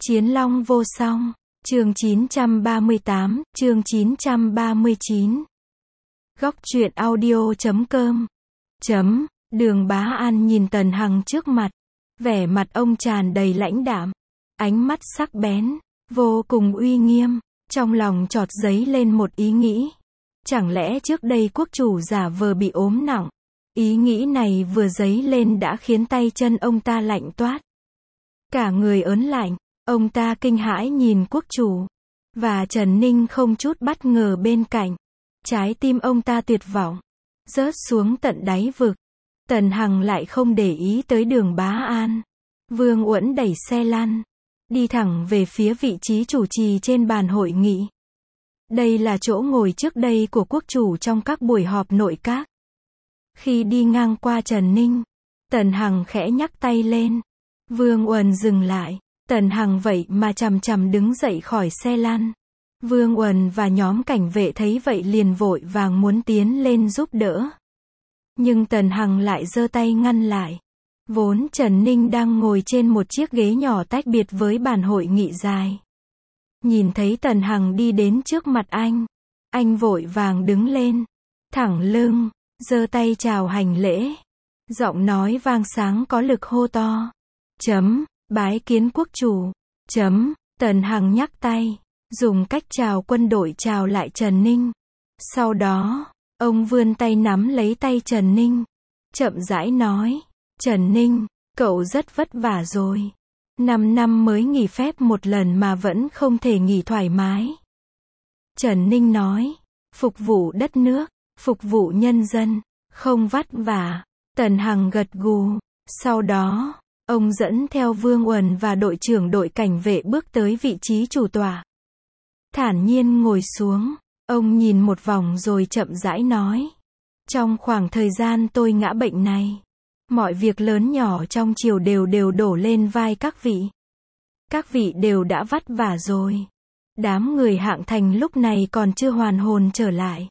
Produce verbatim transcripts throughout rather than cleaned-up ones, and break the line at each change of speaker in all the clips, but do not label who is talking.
Chiến Long vô song. Chương chín trăm ba mươi tám, chương chín trăm ba mươi chín. Góc truyện audio chấm com. Chấm, Đường Bá An nhìn Tần Hằng trước mặt. Vẻ mặt ông tràn đầy lãnh đạm. Ánh mắt sắc bén, vô cùng uy nghiêm. Trong lòng chợt dấy lên một ý nghĩ. Chẳng lẽ trước đây quốc chủ giả vờ bị ốm nặng? Ý nghĩ này vừa dấy lên đã khiến tay chân ông ta lạnh toát. Cả người ớn lạnh. Ông ta kinh hãi nhìn quốc chủ. Và Trần Ninh không chút bất ngờ bên cạnh. Trái tim ông ta tuyệt vọng. Rớt xuống tận đáy vực. Tần Hằng lại không để ý tới Đường Bá An. Vương Uẩn đẩy xe lăn. Đi thẳng về phía vị trí chủ trì trên bàn hội nghị. Đây là chỗ ngồi trước đây của quốc chủ trong các buổi họp nội các. Khi đi ngang qua Trần Ninh, Tần Hằng khẽ nhắc tay lên. Vương Uẩn dừng lại. Tần Hằng vậy mà chằm chằm đứng dậy khỏi xe lăn. Vương Uẩn và nhóm cảnh vệ thấy vậy liền vội vàng muốn tiến lên giúp đỡ. Nhưng Tần Hằng lại giơ tay ngăn lại. Vốn Trần Ninh đang ngồi trên một chiếc ghế nhỏ tách biệt với bàn hội nghị dài. Nhìn thấy Tần Hằng đi đến trước mặt anh. Anh vội vàng đứng lên. Thẳng lưng, giơ tay chào hành lễ. Giọng nói vang sáng có lực hô to. Chấm. Bái kiến quốc chủ. Chấm. Tần Hằng nhắc tay. Dùng cách chào quân đội chào lại Trần Ninh. Sau đó, ông vươn tay nắm lấy tay Trần Ninh. Chậm rãi nói. Trần Ninh, cậu rất vất vả rồi. Năm năm mới nghỉ phép một lần mà vẫn không thể nghỉ thoải mái. Trần Ninh nói. Phục vụ đất nước, phục vụ nhân dân, không vất vả. Tần Hằng gật gù. Sau đó, ông dẫn theo Vương Uẩn và đội trưởng đội cảnh vệ bước tới vị trí chủ tọa. Thản nhiên ngồi xuống, ông nhìn một vòng rồi chậm rãi nói. Trong khoảng thời gian tôi ngã bệnh này, mọi việc lớn nhỏ trong triều đều đều đổ lên vai các vị. Các vị đều đã vất vả rồi. Đám người Hạng Thành lúc này còn chưa hoàn hồn trở lại.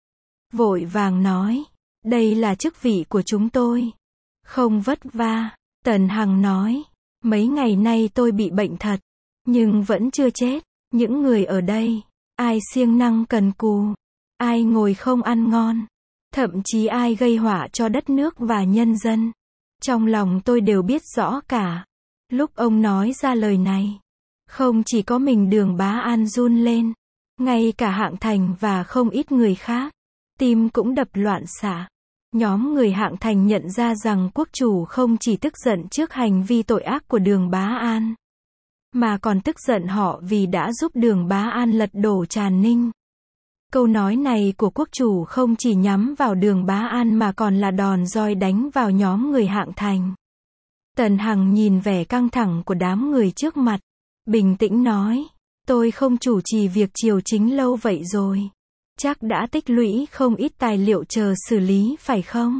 Vội vàng nói, đây là chức vị của chúng tôi. Không vất vả. Tần Hằng nói, mấy ngày nay tôi bị bệnh thật, nhưng vẫn chưa chết. Những người ở đây, ai siêng năng cần cù, ai ngồi không ăn ngon, thậm chí ai gây họa cho đất nước và nhân dân. Trong lòng tôi đều biết rõ cả. Lúc ông nói ra lời này, không chỉ có mình Đường Bá An run lên, ngay cả Hạng Thành và không ít người khác, tim cũng đập loạn xạ. Nhóm người Hạng Thành nhận ra rằng quốc chủ không chỉ tức giận trước hành vi tội ác của Đường Bá An, mà còn tức giận họ vì đã giúp Đường Bá An lật đổ Trần Ninh. Câu nói này của quốc chủ không chỉ nhắm vào Đường Bá An mà còn là đòn roi đánh vào nhóm người Hạng Thành. Tần Hằng nhìn vẻ căng thẳng của đám người trước mặt, bình tĩnh nói, tôi không chủ trì việc triều chính lâu vậy rồi. Chắc đã tích lũy không ít tài liệu chờ xử lý phải không?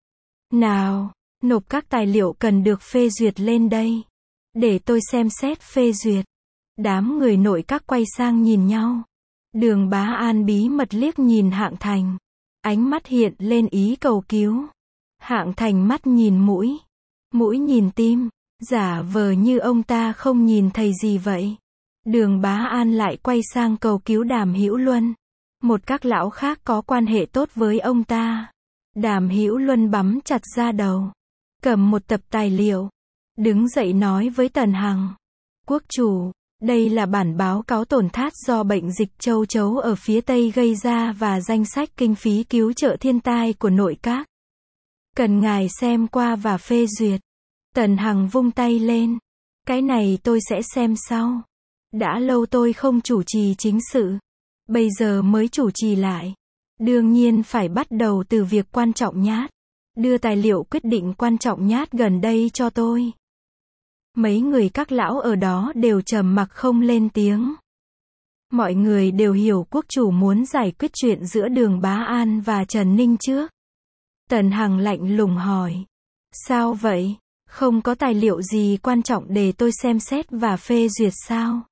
Nào, nộp các tài liệu cần được phê duyệt lên đây. Để tôi xem xét phê duyệt. Đám người nội các quay sang nhìn nhau. Đường Bá An bí mật liếc nhìn Hạng Thành. Ánh mắt hiện lên ý cầu cứu. Hạng Thành mắt nhìn mũi. Mũi nhìn tim. Giả vờ như ông ta không nhìn thấy gì vậy. Đường Bá An lại quay sang cầu cứu Đàm Hữu Luân. Một các lão khác có quan hệ tốt với ông ta. Đàm Hữu Luân bắm chặt da đầu. Cầm một tập tài liệu. Đứng dậy nói với Tần Hằng. Quốc chủ, đây là bản báo cáo tổn thất do bệnh dịch châu chấu ở phía Tây gây ra và danh sách kinh phí cứu trợ thiên tai của nội các. Cần ngài xem qua và phê duyệt. Tần Hằng vung tay lên. Cái này tôi sẽ xem sau. Đã lâu tôi không chủ trì chính sự. Bây giờ mới chủ trì lại. Đương nhiên phải bắt đầu từ việc quan trọng nhất. Đưa tài liệu quyết định quan trọng nhất gần đây cho tôi. Mấy người các lão ở đó đều trầm mặc không lên tiếng. Mọi người đều hiểu quốc chủ muốn giải quyết chuyện giữa Đường Bá An và Trần Ninh trước. Tần Hằng lạnh lùng hỏi. Sao vậy? Không có tài liệu gì quan trọng để tôi xem xét và phê duyệt sao?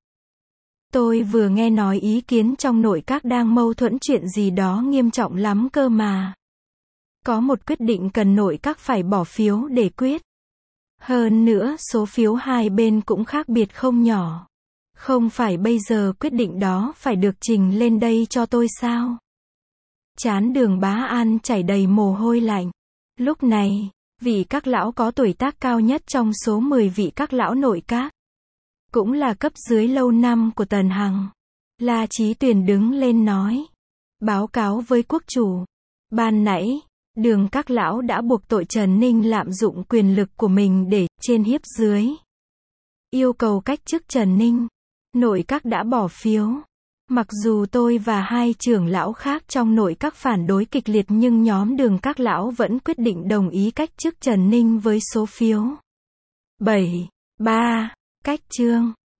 Tôi vừa nghe nói ý kiến trong nội các đang mâu thuẫn chuyện gì đó nghiêm trọng lắm cơ mà. Có một quyết định cần nội các phải bỏ phiếu để quyết. Hơn nữa số phiếu hai bên cũng khác biệt không nhỏ. Không phải bây giờ quyết định đó phải được trình lên đây cho tôi sao? Trán Đường Bá An chảy đầy mồ hôi lạnh. Lúc này, vị các lão có tuổi tác cao nhất trong số mười vị các lão nội các, cũng là cấp dưới lâu năm của Tần Hằng, La Chí Tuyền đứng lên nói. Báo cáo với quốc chủ. Ban nãy, Đường các lão đã buộc tội Trần Ninh lạm dụng quyền lực của mình để, trên hiếp dưới, yêu cầu cách chức Trần Ninh. Nội các đã bỏ phiếu. Mặc dù tôi và hai trưởng lão khác trong nội các phản đối kịch liệt nhưng nhóm Đường các lão vẫn quyết định đồng ý cách chức Trần Ninh với số phiếu bảy ba. Cách chương.